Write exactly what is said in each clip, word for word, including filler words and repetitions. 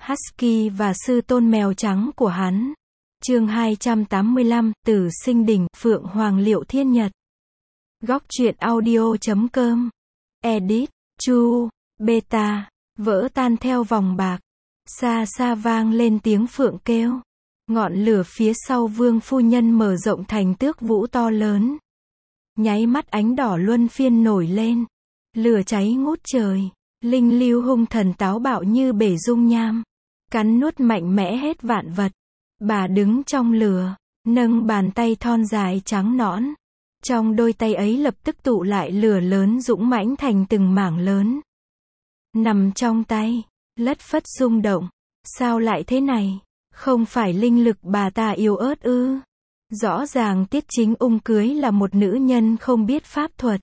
Husky và sư tôn mèo trắng của hắn. Chương hai trăm tám mươi lăm, Tử Sinh Đỉnh, Phượng Hoàng Liệu Thiên Nhật. Góc truyện audio chấm com. Edit, Chu, Beta, vỡ tan theo vòng bạc. Xa xa vang lên tiếng phượng kêu. Ngọn lửa phía sau vương phu nhân mở rộng thành tước vũ to lớn. Nháy mắt ánh đỏ luân phiên nổi lên. Lửa cháy ngút trời. Linh lưu hung thần táo bạo như bể dung nham. Cắn nuốt mạnh mẽ hết vạn vật. Bà đứng trong lửa, nâng bàn tay thon dài trắng nõn. Trong đôi tay ấy lập tức tụ lại lửa lớn dũng mãnh thành từng mảng lớn. Nằm trong tay, lất phất rung động. Sao lại thế này? Không phải linh lực bà ta yếu ớt ư? Rõ ràng Tiết Chính Ung cưới là một nữ nhân không biết pháp thuật.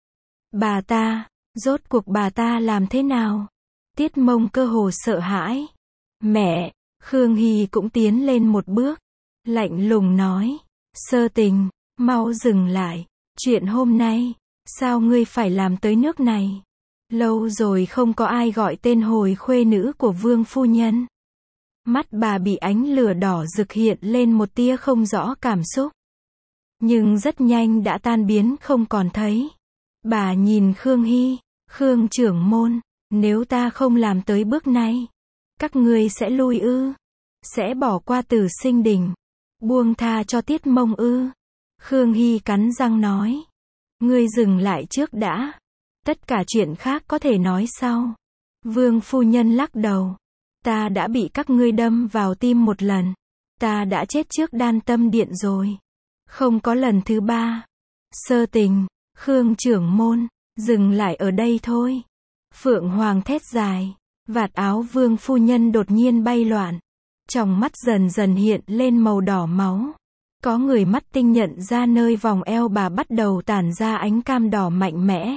Bà ta, rốt cuộc bà ta làm thế nào? Tiết Mông cơ hồ sợ hãi. Mẹ, Khương Hy cũng tiến lên một bước. Lạnh lùng nói. Sơ Tình, mau dừng lại. Chuyện hôm nay, sao ngươi phải làm tới nước này? Lâu rồi không có ai gọi tên hồi khuê nữ của vương phu nhân. Mắt bà bị ánh lửa đỏ rực hiện lên một tia không rõ cảm xúc. Nhưng rất nhanh đã tan biến không còn thấy. Bà nhìn Khương Hy, Khương trưởng môn, nếu ta không làm tới bước này, các ngươi sẽ lui ư? Sẽ bỏ qua Tử Sinh Đỉnh, buông tha cho Tiết Mông ư? Khương Hy cắn răng nói. Ngươi dừng lại trước đã. Tất cả chuyện khác có thể nói sau. Vương phu nhân lắc đầu. Ta đã bị các ngươi đâm vào tim một lần. Ta đã chết trước Đan Tâm Điện rồi. Không có lần thứ ba. Sơ Tình, Khương trưởng môn, dừng lại ở đây thôi. Phượng Hoàng thét dài. Vạt áo vương phu nhân đột nhiên bay loạn. Trong mắt dần dần hiện lên màu đỏ máu. Có người mắt tinh nhận ra nơi vòng eo bà bắt đầu tản ra ánh cam đỏ mạnh mẽ.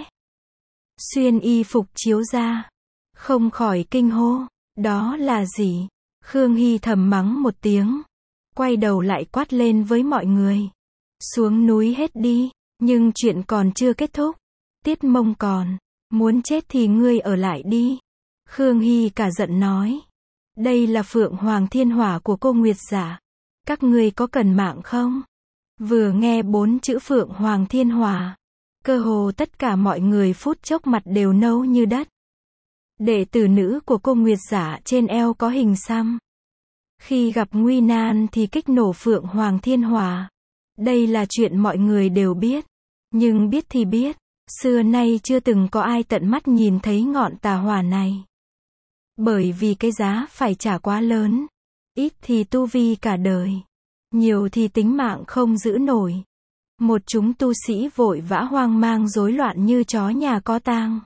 Xuyên y phục chiếu ra. Không khỏi kinh hô. Đó là gì? Khương Hy thầm mắng một tiếng. Quay đầu lại quát lên với mọi người. Xuống núi hết đi. Nhưng chuyện còn chưa kết thúc. Tiết Mông còn. Muốn chết thì ngươi ở lại đi. Khương Hy cả giận nói. Đây là Phượng Hoàng Thiên Hỏa của cô Nguyệt Giả. Các ngươi có cần mạng không? Vừa nghe bốn chữ Phượng Hoàng Thiên Hỏa. Cơ hồ tất cả mọi người phút chốc mặt đều nâu như đất. Đệ tử nữ của cô Nguyệt Giả trên eo có hình xăm. Khi gặp nguy nan thì kích nổ Phượng Hoàng Thiên Hỏa. Đây là chuyện mọi người đều biết. Nhưng biết thì biết. Xưa nay chưa từng có ai tận mắt nhìn thấy ngọn tà hỏa này. Bởi vì cái giá phải trả quá lớn. Ít thì tu vi cả đời. Nhiều thì tính mạng không giữ nổi. Một chúng tu sĩ vội vã hoang mang rối loạn như chó nhà có tang.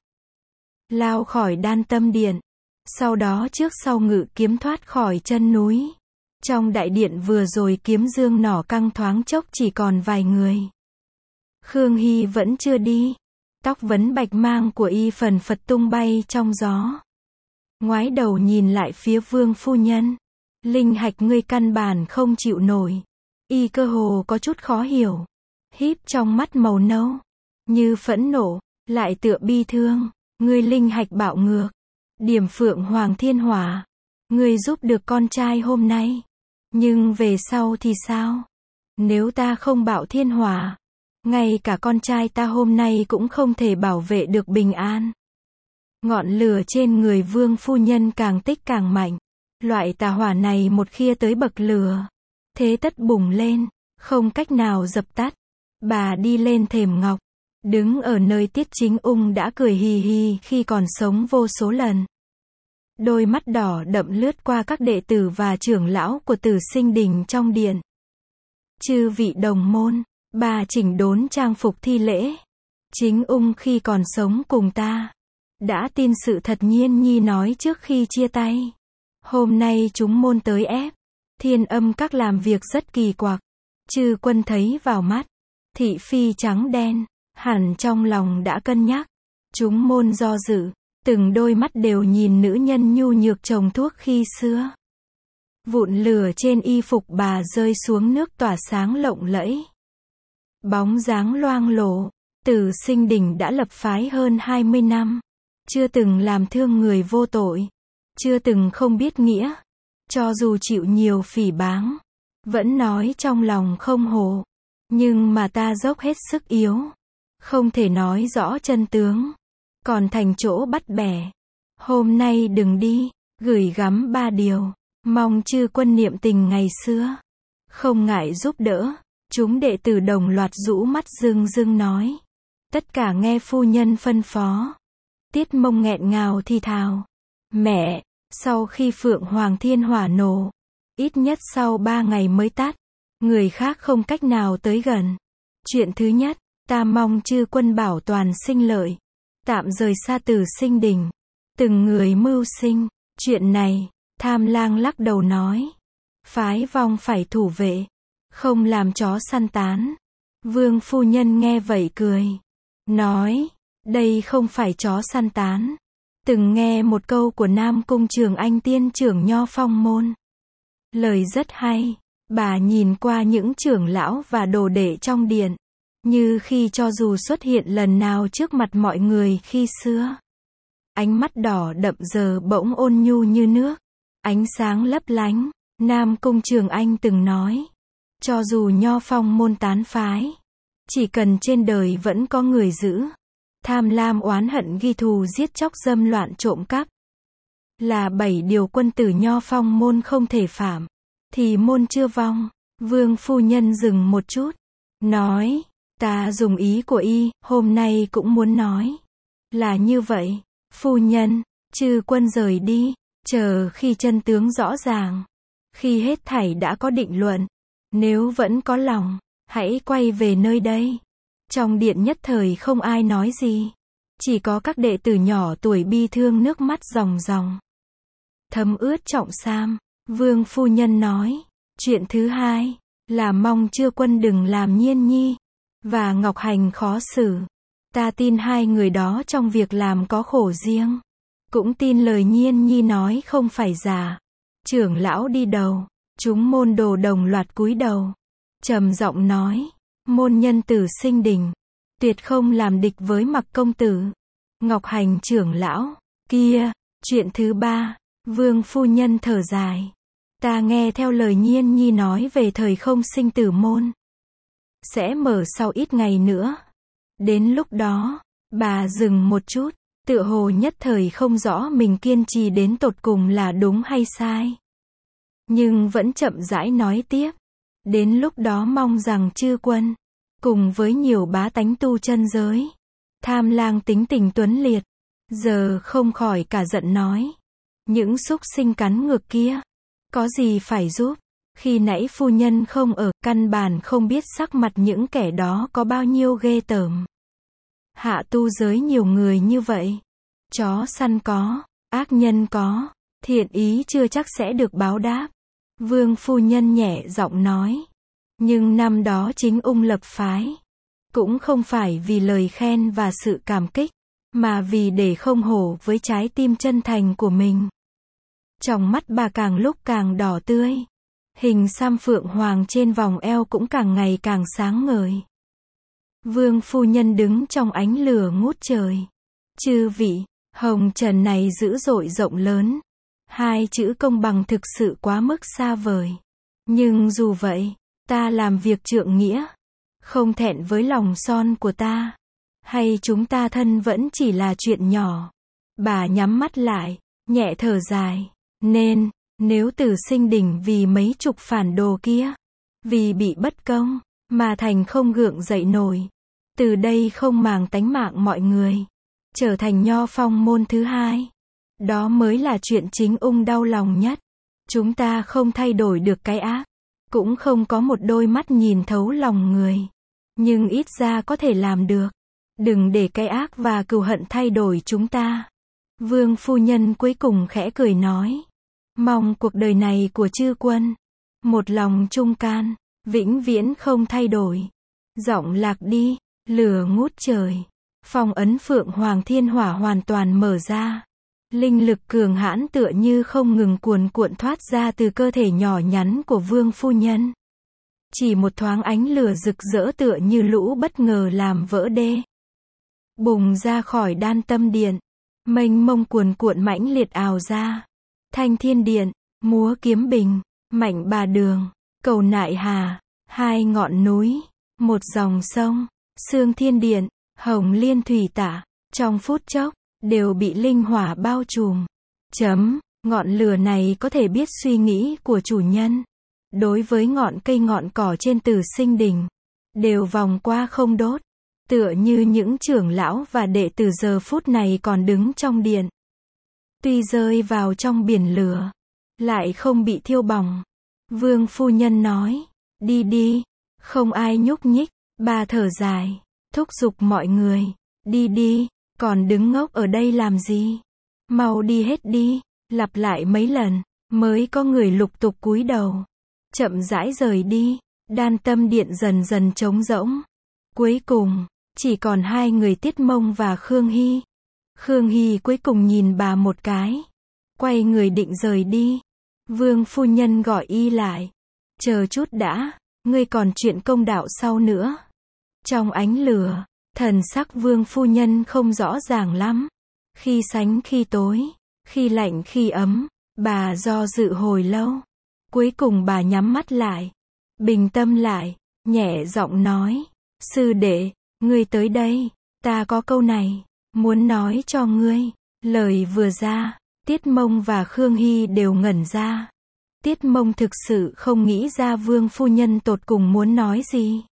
Lao khỏi Đan Tâm Điện. Sau đó trước sau ngự kiếm thoát khỏi chân núi. Trong đại điện vừa rồi kiếm dương nỏ căng thoáng chốc chỉ còn vài người. Khương Hy vẫn chưa đi. Tóc vấn bạch mang của y phần phật tung bay trong gió. Ngoái đầu nhìn lại phía vương phu nhân. Linh hạch ngươi căn bản không chịu nổi. Y cơ hồ có chút khó hiểu. Híp trong mắt màu nâu. Như phẫn nộ, lại tựa bi thương. Ngươi linh hạch bạo ngược. Điểm Phượng Hoàng Thiên Hỏa. Ngươi giúp được con trai hôm nay. Nhưng về sau thì sao? Nếu ta không bạo thiên hỏa, ngay cả con trai ta hôm nay cũng không thể bảo vệ được bình an. Ngọn lửa trên người vương phu nhân càng tích càng mạnh. Loại tà hỏa này một khi tới bậc lửa, thế tất bùng lên, không cách nào dập tắt. Bà đi lên thềm ngọc, đứng ở nơi Tiết Chính Ung đã cười hì hì khi còn sống vô số lần. Đôi mắt đỏ đậm lướt qua các đệ tử và trưởng lão của Tử Sinh Đỉnh trong điện. Chư vị đồng môn, bà chỉnh đốn trang phục thi lễ. Chính Ung khi còn sống cùng ta, đã tin sự thật Nhiên Nhi nói trước khi chia tay. Hôm nay chúng môn tới ép. Thiên Âm các làm việc rất kỳ quặc. Chư quân thấy vào mắt. Thị phi trắng đen. Hẳn trong lòng đã cân nhắc. Chúng môn do dự. Từng đôi mắt đều nhìn nữ nhân nhu nhược trồng thuốc khi xưa. Vụn lửa trên y phục bà rơi xuống nước tỏa sáng lộng lẫy. Bóng dáng loang lổ. Tử Sinh Đỉnh đã lập phái hơn hai mươi năm. Chưa từng làm thương người vô tội. chưa từng không biết nghĩa. Cho dù chịu nhiều phỉ báng, vẫn nói trong lòng không hồ. Nhưng mà ta dốc hết sức yếu, không thể nói rõ chân tướng, còn thành chỗ bắt bẻ. Hôm nay đừng đi, gửi gắm ba điều, mong chư quân niệm tình ngày xưa, không ngại giúp đỡ. Chúng đệ tử đồng loạt rũ mắt rưng rưng nói. Tất cả nghe phu nhân phân phó. Tiết Mông nghẹn ngào thì thào. Mẹ, sau khi Phượng Hoàng Thiên Hỏa nổ, ít nhất sau ba ngày mới tắt, người khác không cách nào tới gần. Chuyện thứ nhất, ta mong chư quân bảo toàn sinh lợi, tạm rời xa Tử Sinh Đình, từng người mưu sinh. Chuyện này, Tham Lang lắc đầu nói. Phái vong phải thủ vệ, không làm chó săn tán. Vương phu nhân nghe vậy cười, nói, đây không phải chó săn tán. Từng nghe một câu của Nam Cung Trường Anh tiên trưởng Nho Phong môn. Lời rất hay. Bà nhìn qua những trưởng lão và đồ đệ trong điện, như khi cho dù xuất hiện lần nào trước mặt mọi người khi xưa. Ánh mắt đỏ đậm giờ bỗng ôn nhu như nước, ánh sáng lấp lánh. Nam Cung Trường Anh từng nói, cho dù Nho Phong môn tán phái, chỉ cần trên đời vẫn có người giữ, tham lam oán hận ghi thù giết chóc dâm loạn trộm cắp, là bảy điều quân tử Nho Phong môn không thể phạm, thì môn chưa vong. Vương phu nhân dừng một chút, nói, ta dùng ý của y, hôm nay cũng muốn nói. Là như vậy, phu nhân, chư quân rời đi, chờ khi chân tướng rõ ràng, khi hết thảy đã có định luận, nếu vẫn có lòng, hãy quay về nơi đây. Trong điện nhất thời không ai nói gì, chỉ có các đệ tử nhỏ tuổi bi thương nước mắt ròng ròng, thấm ướt trọng sam. Vương phu nhân nói, chuyện thứ hai, là mong chư quân đừng làm Nhiên Nhi và Ngọc Hành khó xử. Ta tin hai người đó trong việc làm có khổ riêng, cũng tin lời Nhiên Nhi nói không phải giả. Trưởng lão đi đầu, chúng môn đồ đồng loạt cúi đầu, trầm giọng nói, môn nhân Tử Sinh Đình, tuyệt không làm địch với Mặc công tử. Ngọc Hành trưởng lão, kia. Chuyện thứ ba, Vương phu nhân thở dài, ta nghe theo lời Nhiên Nhi nói về thời không sinh tử môn, sẽ mở sau ít ngày nữa. Đến lúc đó, bà dừng một chút, tựa hồ nhất thời không rõ mình kiên trì đến tột cùng là đúng hay sai, nhưng vẫn chậm rãi nói tiếp. Đến lúc đó mong rằng chư quân, cùng với nhiều bá tánh tu chân giới, Tham Lang tính tình tuấn liệt, giờ không khỏi cả giận nói, những súc sinh cắn ngược kia, có gì phải giúp. Khi nãy phu nhân không ở, căn bản không biết sắc mặt những kẻ đó có bao nhiêu ghê tởm. Hạ tu giới nhiều người như vậy, chó săn có, ác nhân có, thiện ý chưa chắc sẽ được báo đáp. Vương phu nhân nhẹ giọng nói, nhưng năm đó chính ung lập phái, cũng không phải vì lời khen và sự cảm kích, mà vì để không hổ với trái tim chân thành của mình. Trong mắt bà càng lúc càng đỏ tươi, hình xăm phượng hoàng trên vòng eo cũng càng ngày càng sáng ngời. Vương phu nhân đứng trong ánh lửa ngút trời. Chư vị, hồng trần này dữ dội rộng lớn, hai chữ công bằng thực sự quá mức xa vời. Nhưng dù vậy, ta làm việc trượng nghĩa, không thẹn với lòng son của ta. Hay chúng ta thân vẫn chỉ là chuyện nhỏ. Bà nhắm mắt lại, nhẹ thở dài. Nên, nếu Tử Sinh Đỉnh vì mấy chục phản đồ kia, vì bị bất công, mà thành không gượng dậy nổi, từ đây không màng tánh mạng mọi người, trở thành Nho Phong môn thứ hai, đó mới là chuyện chính ung đau lòng nhất. Chúng ta không thay đổi được cái ác, cũng không có một đôi mắt nhìn thấu lòng người, nhưng ít ra có thể làm được, đừng để cái ác và cừu hận thay đổi chúng ta. Vương phu nhân cuối cùng khẽ cười nói, mong cuộc đời này của chư quân, một lòng trung can, vĩnh viễn không thay đổi. Giọng lạc đi, lửa ngút trời, phong ấn Phượng Hoàng Thiên Hỏa hoàn toàn mở ra. Linh lực cường hãn tựa như không ngừng cuồn cuộn thoát ra từ cơ thể nhỏ nhắn của vương phu nhân. Chỉ một thoáng ánh lửa rực rỡ tựa như lũ bất ngờ làm vỡ đê, bùng ra khỏi đan tâm điện, mênh mông cuồn cuộn mãnh liệt ào ra. Thanh Thiên Điện, Múa Kiếm Bình, Mạnh Bà Đường, Cầu Nại Hà, hai ngọn núi, một dòng sông, Xương Thiên Điện, Hồng Liên Thủy Tả, trong phút chốc, đều bị linh hỏa bao trùm. Chấm, ngọn lửa này có thể biết suy nghĩ của chủ nhân. Đối với ngọn cây ngọn cỏ trên Tử Sinh Đình, đều vòng qua không đốt. Tựa như những trưởng lão và đệ tử giờ phút này còn đứng trong điện. Tuy rơi vào trong biển lửa, lại không bị thiêu bỏng. Vương phu nhân nói, đi đi, không ai nhúc nhích. Bà thở dài, thúc giục mọi người, đi đi, còn đứng ngốc ở đây làm gì? Mau đi hết đi, lặp lại mấy lần, mới có người lục tục cúi đầu. Chậm rãi rời đi, Đan Tâm Điện dần dần trống rỗng. Cuối cùng, chỉ còn hai người Tiết Mông và Khương Hy. Khương Hy cuối cùng nhìn bà một cái, quay người định rời đi. Vương phu nhân gọi y lại, chờ chút đã, ngươi còn chuyện công đạo sau nữa. Trong ánh lửa, thần sắc vương phu nhân không rõ ràng lắm. Khi sánh khi tối, khi lạnh khi ấm, bà do dự hồi lâu. Cuối cùng bà nhắm mắt lại, bình tâm lại, nhẹ giọng nói, sư đệ, ngươi tới đây, ta có câu này, muốn nói cho ngươi. Lời vừa ra, Tiết Mông và Khương Hy đều ngẩn ra. Tiết Mông thực sự không nghĩ ra vương phu nhân tột cùng muốn nói gì.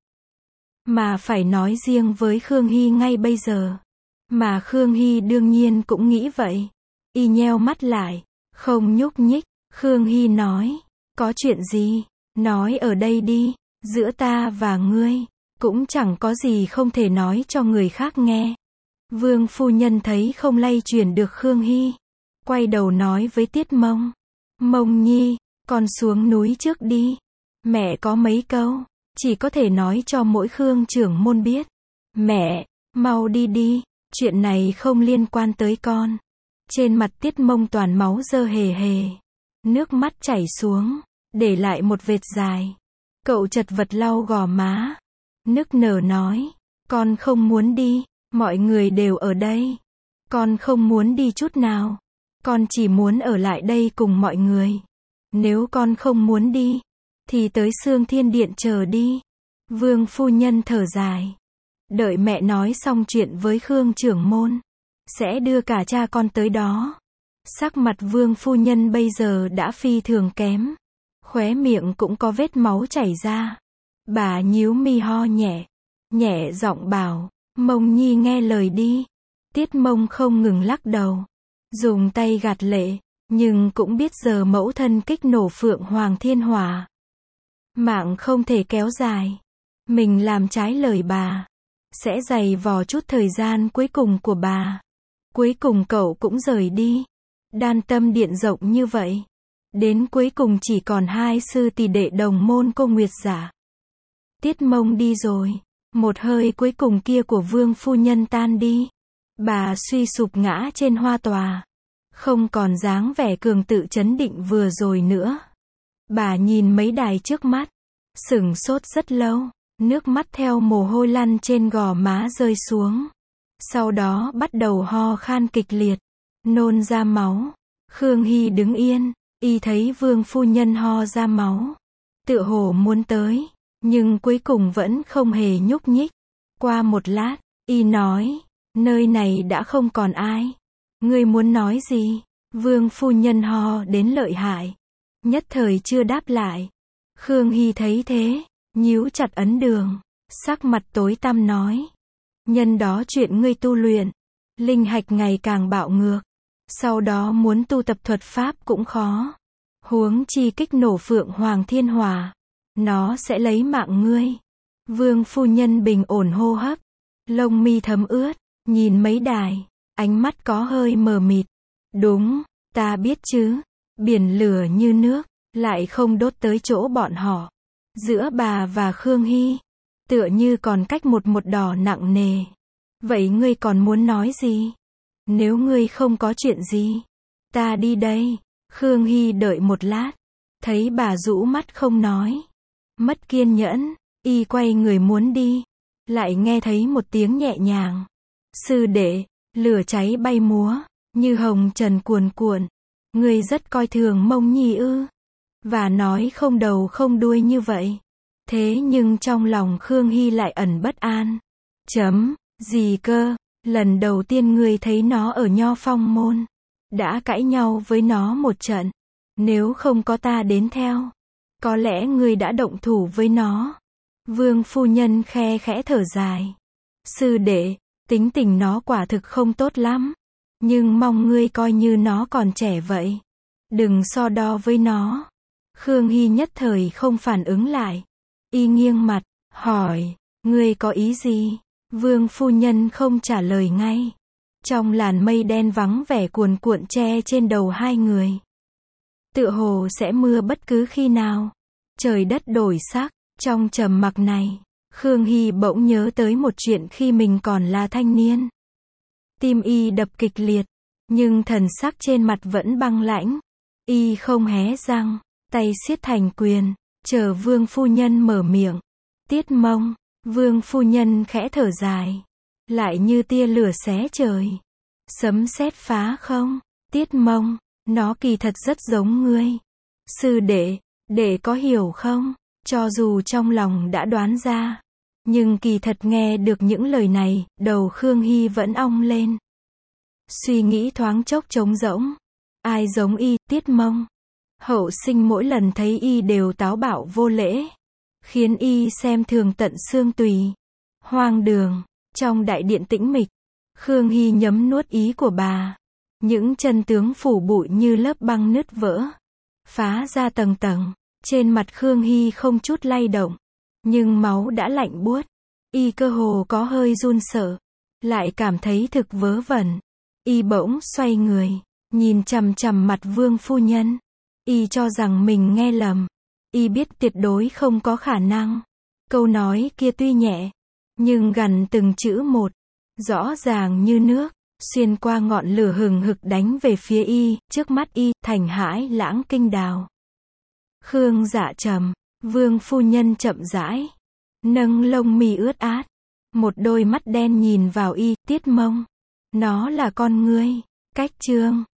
Mà phải nói riêng với Khương Hy ngay bây giờ. Mà Khương Hy đương nhiên cũng nghĩ vậy. Y nheo mắt lại, không nhúc nhích. Khương Hy nói, có chuyện gì, nói ở đây đi, giữa ta và ngươi, cũng chẳng có gì không thể nói cho người khác nghe. Vương phu nhân thấy không lay chuyển được Khương Hy, quay đầu nói với Tiết Mông, Mông Nhi, con xuống núi trước đi. Mẹ có mấy câu, chỉ có thể nói cho mỗi Khương trưởng môn biết. Mẹ, mau đi đi, chuyện này không liên quan tới con. Trên mặt Tiết Mông toàn máu dơ hề hề, nước mắt chảy xuống, để lại một vệt dài. Cậu chật vật lau gò má, nức nở nói, con không muốn đi, mọi người đều ở đây. Con không muốn đi chút nào, con chỉ muốn ở lại đây cùng mọi người. Nếu con không muốn đi, thì tới Xương Thiên Điện chờ đi. Vương phu nhân thở dài, đợi mẹ nói xong chuyện với Khương trưởng môn, sẽ đưa cả cha con tới đó. Sắc mặt vương phu nhân bây giờ đã phi thường kém, khóe miệng cũng có vết máu chảy ra. Bà nhíu mi ho nhẹ, nhẹ giọng bảo, Mông Nhi nghe lời đi. Tiết Mông không ngừng lắc đầu, dùng tay gạt lệ, nhưng cũng biết giờ mẫu thân kích nổ Phượng Hoàng Thiên Hỏa, mạng không thể kéo dài. Mình làm trái lời bà, sẽ dày vò chút thời gian cuối cùng của bà. Cuối cùng cậu cũng rời đi. Đan Tâm Điện rộng như vậy, đến cuối cùng chỉ còn hai sư tỷ đệ đồng môn cô Nguyệt Giả. Tiết Mông đi rồi, một hơi cuối cùng kia của vương phu nhân tan đi. Bà suy sụp ngã trên hoa tòa, không còn dáng vẻ cường tự chấn định vừa rồi nữa. Bà nhìn mấy đài trước mắt, sửng sốt rất lâu, nước mắt theo mồ hôi lăn trên gò má rơi xuống. Sau đó bắt đầu ho khan kịch liệt, nôn ra máu. Khương Hy đứng yên, y thấy vương phu nhân ho ra máu, tựa hồ muốn tới, nhưng cuối cùng vẫn không hề nhúc nhích. Qua một lát, y nói, nơi này đã không còn ai. Ngươi muốn nói gì? Vương phu nhân ho đến lợi hại, nhất thời chưa đáp lại. Khương Hy thấy thế, nhíu chặt ấn đường, sắc mặt tối tăm nói, nhân đó chuyện ngươi tu luyện, linh hạch ngày càng bạo ngược, sau đó muốn tu tập thuật pháp cũng khó. Huống chi kích nổ Phượng Hoàng Thiên Hỏa, nó sẽ lấy mạng ngươi. Vương phu nhân bình ổn hô hấp, lông mi thấm ướt, nhìn mấy đài, ánh mắt có hơi mờ mịt. Đúng, ta biết chứ, biển lửa như nước, lại không đốt tới chỗ bọn họ. Giữa bà và Khương Hy, tựa như còn cách một một đỏ nặng nề. Vậy ngươi còn muốn nói gì? Nếu ngươi không có chuyện gì, ta đi đây. Khương Hy đợi một lát, thấy bà rũ mắt không nói, mất kiên nhẫn, y quay người muốn đi, lại nghe thấy một tiếng nhẹ nhàng. Sư đệ, lửa cháy bay múa, như hồng trần cuồn cuộn, Ngươi rất coi thường Mông Nhi ư? Và nói không đầu không đuôi như vậy. Thế nhưng trong lòng Khương Hy lại ẩn bất an. Chấm, gì cơ? Lần đầu tiên ngươi thấy nó ở Nho Phong môn. Đã cãi nhau với nó một trận. Nếu không có ta đến theo, có lẽ ngươi đã động thủ với nó. Vương phu nhân khe khẽ thở dài. Sư đệ, tính tình nó quả thực không tốt lắm. Nhưng mong ngươi coi như nó còn trẻ vậy. Đừng so đo với nó. Khương Hy nhất thời không phản ứng lại. Y nghiêng mặt, hỏi, ngươi có ý gì? Vương phu nhân không trả lời ngay. Trong làn mây đen vắng vẻ cuồn cuộn che trên đầu hai người. Tựa hồ sẽ mưa bất cứ khi nào. Trời đất đổi sắc. Trong trầm mặc này, Khương Hy bỗng nhớ tới một chuyện khi mình còn là thanh niên. Tim y đập kịch liệt, nhưng thần sắc trên mặt vẫn băng lãnh. Y không hé răng, tay siết thành quyền, chờ vương phu nhân mở miệng. Tiết Mông, vương phu nhân khẽ thở dài. Lại như tia lửa xé trời. Sấm sét phá không? Tiết Mông, nó kỳ thật rất giống ngươi. Sư đệ, đệ có hiểu không? Cho dù trong lòng đã đoán ra, nhưng kỳ thật nghe được những lời này, đầu Khương Hy vẫn ong lên. Suy nghĩ thoáng chốc trống rỗng. Ai giống y? Tiết Mông. Hậu sinh mỗi lần thấy y đều táo bạo vô lễ, khiến y xem thường tận xương tùy. Hoang đường. Trong đại điện tĩnh mịch, Khương Hy nhấm nuốt ý của bà. Những chân tướng phủ bụi như lớp băng nứt vỡ, phá ra tầng tầng. Trên mặt Khương Hy không chút lay động, nhưng máu đã lạnh buốt. Y cơ hồ có hơi run sợ, lại cảm thấy thực vớ vẩn. Y bỗng xoay người, nhìn chằm chằm mặt vương phu nhân. Y cho rằng mình nghe lầm. Y biết tuyệt đối không có khả năng. Câu nói kia tuy nhẹ, nhưng gần từng chữ một, rõ ràng như nước, xuyên qua ngọn lửa hừng hực đánh về phía y. Trước mắt y, thành Hải Lãng Kinh Đào. Khương Dạ trầm, vương phu nhân chậm rãi, nâng lông mi ướt át, một đôi mắt đen nhìn vào y. Tiết Mông, nó là con ngươi. Cách chương